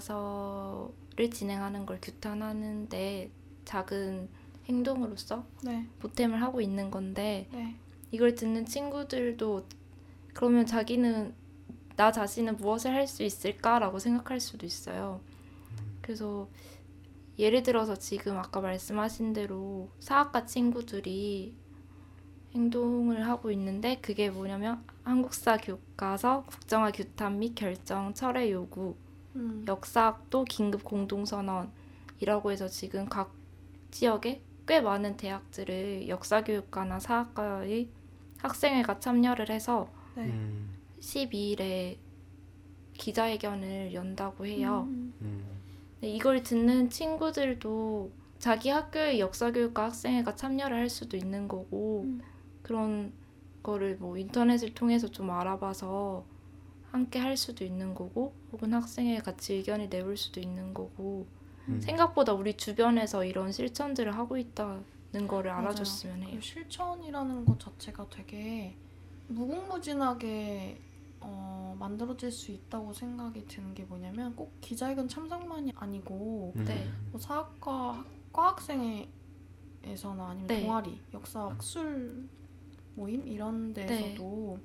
교과서를 진행하는 걸 규탄하는데 작은 행동으로서 네, 보탬을 하고 있는 건데 네, 이걸 듣는 친구들도 그러면 자기는 나 자신은 무엇을 할 수 있을까라고 생각할 수도 있어요. 그래서 예를 들어서 지금 아까 말씀하신 대로 사학과 친구들이 행동을 하고 있는데 그게 뭐냐면 한국사 교과서 국정화 규탄 및 결정 철회 요구 음, 역사학도 긴급 공동선언이라고 해서 지금 각 지역에 꽤 많은 대학들을 역사교육과나 사학과의 학생회가 참여를 해서 네, 음, 십이 일에 기자회견을 연다고 해요. 음, 음, 근데 이걸 듣는 친구들도 자기 학교의 역사교육과 학생회가 참여를 할 수도 있는 거고 음. 그런 거를 뭐 인터넷을 통해서 좀 알아봐서 함께 할 수도 있는 거고 혹은 학생회 같이 의견을 내볼 수도 있는 거고 음. 생각보다 우리 주변에서 이런 실천들을 하고 있다는 거를 맞아요. 알아줬으면 해요. 그 실천이라는 것 자체가 되게 무궁무진하게 어, 만들어질 수 있다고 생각이 드는 게 뭐냐면 꼭 기자회견 참석만이 아니고 음, 네. 뭐 사학과 과학생회에서나 아니면 네. 동아리, 역사 학술 모임 이런 데에서도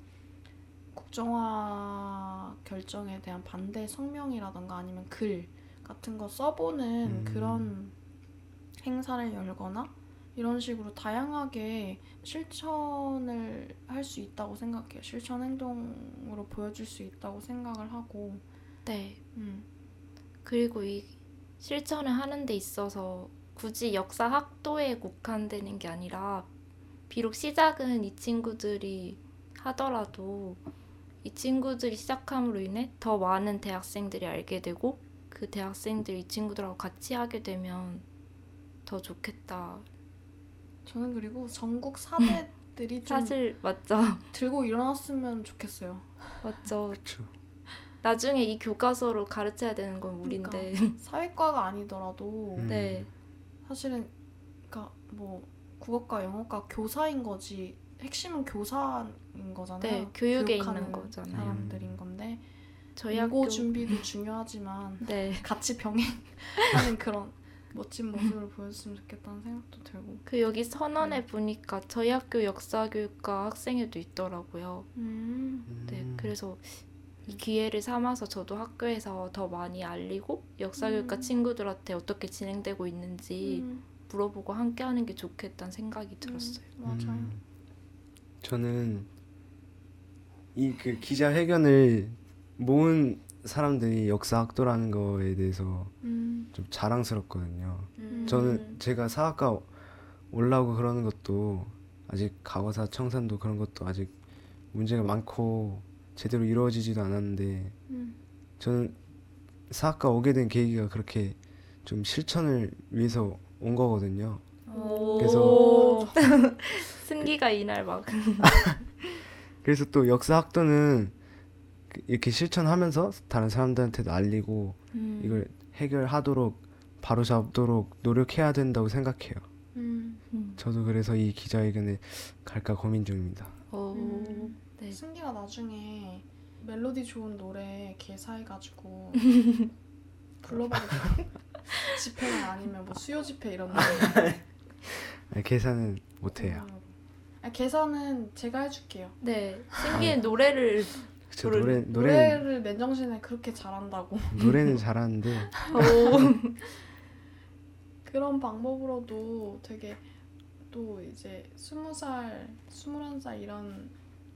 국정화 결정에 대한 반대 성명이라던가 아니면 글 같은 거 써보는 음. 그런 행사를 열거나 이런 식으로 다양하게 실천을 할 수 있다고 생각해요. 실천 행동으로 보여줄 수 있다고 생각을 하고 네. 음, 그리고 이 실천을 하는 데 있어서 굳이 역사 학도에 국한되는 게 아니라 비록 시작은 이 친구들이 하더라도 이 친구들이 시작함으로 인해 더 많은 대학생들이 알게 되고 그 대학생들이 이 친구들하고 같이 하게 되면 더 좋겠다. 저는 그리고 전국 사대들이 좀 사실 맞죠. 들고 일어났으면 좋겠어요. 맞죠. 그렇죠. 나중에 이 교과서로 가르쳐야 되는 건 우린데. 사회과가 아니더라도 음. 네. 사실은 그러니까 뭐 국어과, 영어과 교사인 거지 핵심은 교사인 거잖아요. 네, 교육에 교육하는 있는 거잖아요. 사람들인 건데 저희 인고 학교 준비도 중요하지만 네. 같이 병행하는 그런 멋진 모습을 보여줬으면 좋겠다는 생각도 들고. 그 여기 선언에 네. 보니까 저희 학교 역사교육과 학생회도 있더라고요. 음. 네, 음. 그래서 이 기회를 삼아서 저도 학교에서 더 많이 알리고 역사교육과 음. 친구들한테 어떻게 진행되고 있는지 음. 물어보고 함께하는 게 좋겠다는 생각이 들었어요. 음, 맞아요. 음. 저는 이 그 기자회견을 모은 사람들이 역사학도라는 거에 대해서 음. 좀 자랑스럽거든요. 음. 저는 제가 사학과 올라오고 그러는 것도 아직 가거사 청산도 그런 것도 아직 문제가 많고 제대로 이루어지지도 않았는데 음. 저는 사학과 오게 된 계기가 그렇게 좀 실천을 위해서 온 거거든요. 그래서- 승기가 이날 막 그래서 또 역사학도는 그- 이렇게 실천하면서 다른 사람들한테도 알리고 음. 이걸 해결하도록 바로잡도록 노력해야 된다고 생각해요. 음. 음. 저도 그래서 이 기자회견에 갈까 고민 중입니다. 오. 음. 네. 승기가 나중에 멜로디 좋은 노래 개사해가지고 불러봐도 돼요? 집회나 아니면 뭐 수요 집회 이런 거. 아니, 계산은 못해요. 아, 계산은 제가 해줄게요. 네. 승기는 노래를 저 노래- 노래 노래 노래를 맨정신에 그렇게 잘한다고. 노래는 잘하는데 오. 그런 방법으로도 되게 또 이제 스무 살, 스물한 살 이런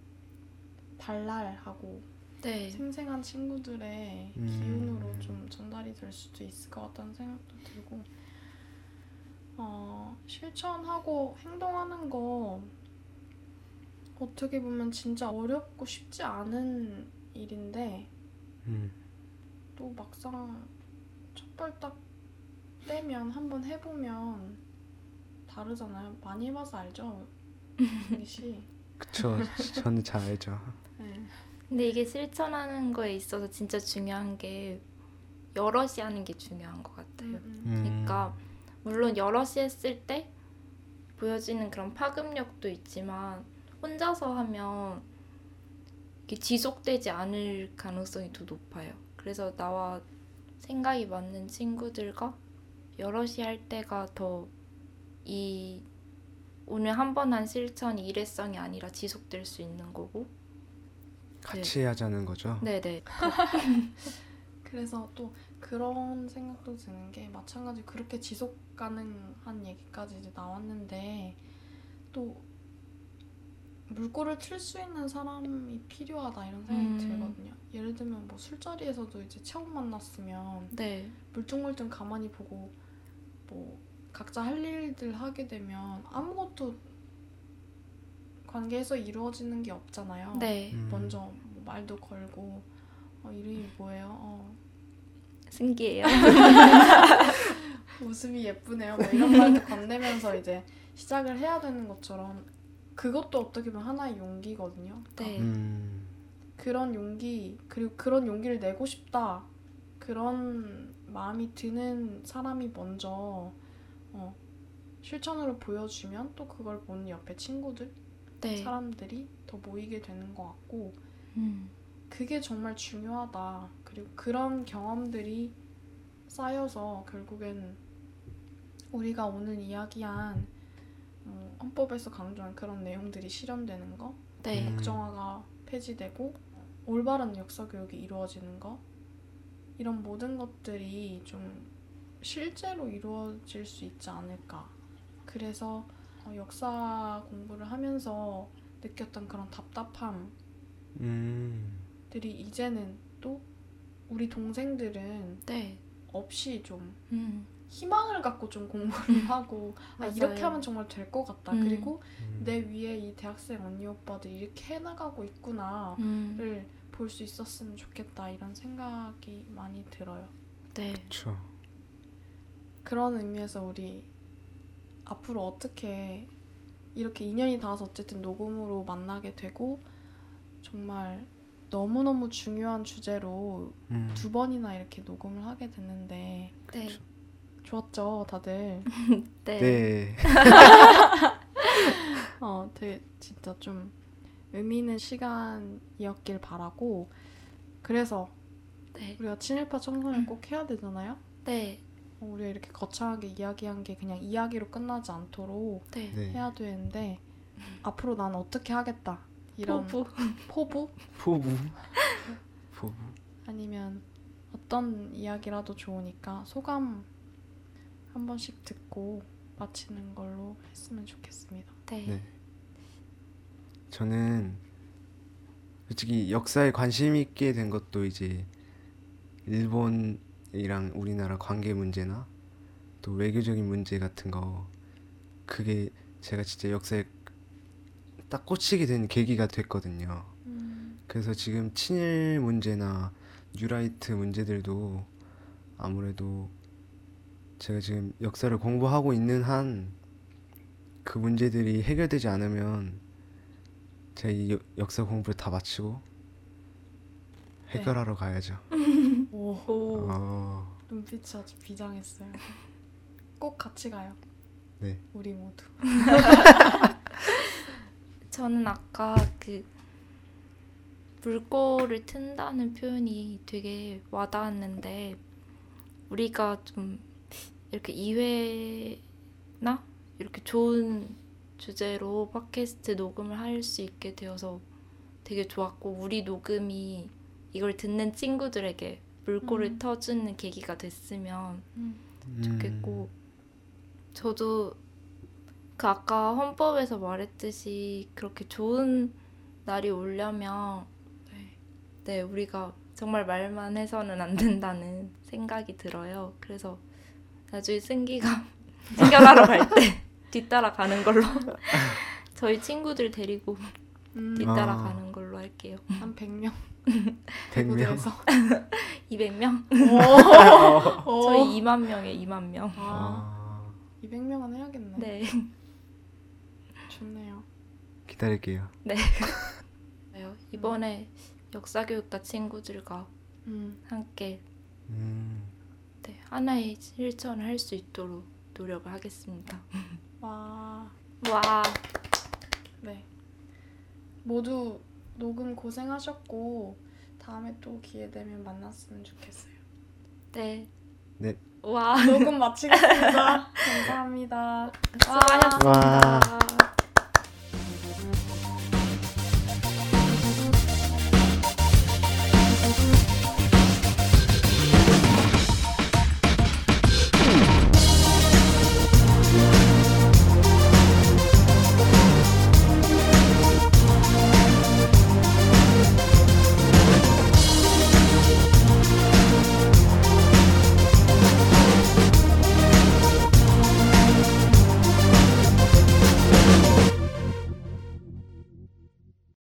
발랄하고 네. 생생한 친구들의 음. 기운으로 좀 전달이 될 수도 있을 것 같다는 생각도 들고 어, 실천하고 행동하는 거 어떻게 보면 진짜 어렵고 쉽지 않은 일인데 음, 또 막상 첫발 딱 떼면 한번 해보면 다르잖아요. 많이 해봐서 알죠? 승기 씨. 그쵸. 저는 잘 알죠. 네. 근데 이게 실천하는 거에 있어서 진짜 중요한 게 여럿이 하는 게 중요한 것 같아요. 음, 음, 그러니까 물론 여럿이 했을 때 보여지는 그런 파급력도 있지만 혼자서 하면 이게 지속되지 않을 가능성이 더 높아요. 그래서 나와 생각이 맞는 친구들과 여럿이 할 때가 더 이 오늘 한 번 한 실천이 일회성이 아니라 지속될 수 있는 거고. 같이 하자는 거죠. 네네. 그래서 또 그런 생각도 드는 게 마찬가지 그렇게 지속 가능한 얘기까지 이제 나왔는데 또 물꼬를 틀 수 있는 사람이 필요하다 이런 생각이 음. 들거든요. 예를 들면 뭐 술자리에서도 이제 처음 만났으면 네. 물뚱물뚱 가만히 보고 뭐 각자 할 일들 하게 되면 아무것도 관계에서 이루어지는 게 없잖아요. 네. 음, 먼저 뭐 말도 걸고 어, 이름이 뭐예요? 어, 신기해요. 웃음이 예쁘네요. 뭐 이런 말도 건네면서 이제 시작을 해야 되는 것처럼 그것도 어떻게 보면 하나의 용기거든요. 네. 음, 그런 용기 그리고 그런 용기를 내고 싶다 그런 마음이 드는 사람이 먼저 어, 실천으로 보여주면 또 그걸 보는 옆에 친구들 네. 사람들이 더 모이게 되는 것 같고 음. 그게 정말 중요하다. 그리고 그런 경험들이 쌓여서 결국엔 우리가 오늘 이야기한 어, 헌법에서 강조한 그런 내용들이 실현되는 거, 네. 음. 국정화가 폐지되고 올바른 역사 교육이 이루어지는 거 이런 모든 것들이 좀 실제로 이루어질 수 있지 않을까. 그래서 어, 역사 공부를 하면서 느꼈던 그런 답답함 음, 들이 이제는 또 우리 동생들은 네. 없이 좀 음. 희망을 갖고 좀 공부를 하고 아, 맞아요. 이렇게 하면 정말 될 것 같다. 음. 그리고 음. 내 위에 이 대학생 언니 오빠들이 이렇게 해나가고 있구나를 음. 볼 수 있었으면 좋겠다 이런 생각이 많이 들어요. 네. 그렇죠. 그런 의미에서 우리 앞으로 어떻게 이렇게 인연이 닿아서 어쨌든 녹음으로 만나게 되고 정말 너무너무 중요한 주제로 음. 두 번이나 이렇게 녹음을 하게 됐는데 네. 좋았죠, 다들? 네. 네. 어, 되게 진짜 좀 의미 있는 시간이었길 바라고 그래서 네. 우리가 친일파 청소년 꼭 해야 되잖아요? 네. 어, 우리가 이렇게 거창하게 이야기한 게 그냥 이야기로 끝나지 않도록 네. 네. 해야 되는데 앞으로 난 어떻게 하겠다 이런 포부. 포부? 포부. 포부. 아니면 어떤 이야기라도 좋으니까 소감 한 번씩 듣고 마치는 걸로 했으면 좋겠습니다. 네. 네. 저는 솔직히 역사에 관심 있게 된 것도 이제 일본이랑 우리나라 관계 문제나 또 외교적인 문제 같은 거 그게 제가 진짜 역사에 딱 꽂히게 된 계기가 됐거든요. 음, 그래서 지금 친일 문제나 뉴라이트 문제들도 아무래도 제가 지금 역사를 공부하고 있는 한 그 문제들이 해결되지 않으면 제가 이 여- 역사 공부를 다 마치고 해결하러 가야죠. 오, 어, 눈빛이 아주 비장했어요. 꼭 같이 가요. 네. 우리 모두. 저는 아까 그 물꼬를 튼다는 표현이 되게 와닿았는데 우리가 좀 이렇게 이 회나 이렇게 좋은 주제로 팟캐스트 녹음을 할 수 있게 되어서 되게 좋았고 우리 녹음이 이걸 듣는 친구들에게 물꼬를 음. 터주는 계기가 됐으면 음. 좋겠고 저도 그 아까 헌법에서 말했듯이 그렇게 좋은 날이 오려면 네. 네 우리가 정말 말만 해서는 안 된다는 생각이 들어요. 그래서 나중에 승기가 승격하러 갈 때 뒤따라 가는 걸로 저희 친구들 데리고 음, 뒤따라 아. 가는 걸로 할게요. 한 백 명. 백 명. 대구대에서. 이백 명? 오. 저희 이만 명에 이만 명. 아, 아, 이백 명은 해야겠네. 네. 좋네요. 기다릴게요. 이번에 역사교육과 친구들과 음, 함께 음, 네, 하나의 실천을 할 수 있도록 노력을 하겠습니다. 와, 와, 네. 모두 녹음 고생하셨고 다음에 또 기회 되면 만났으면 좋겠어요. 네. 네. 와, 녹음 마치겠습니다. 감사합니다. 수고하셨습니다. 와.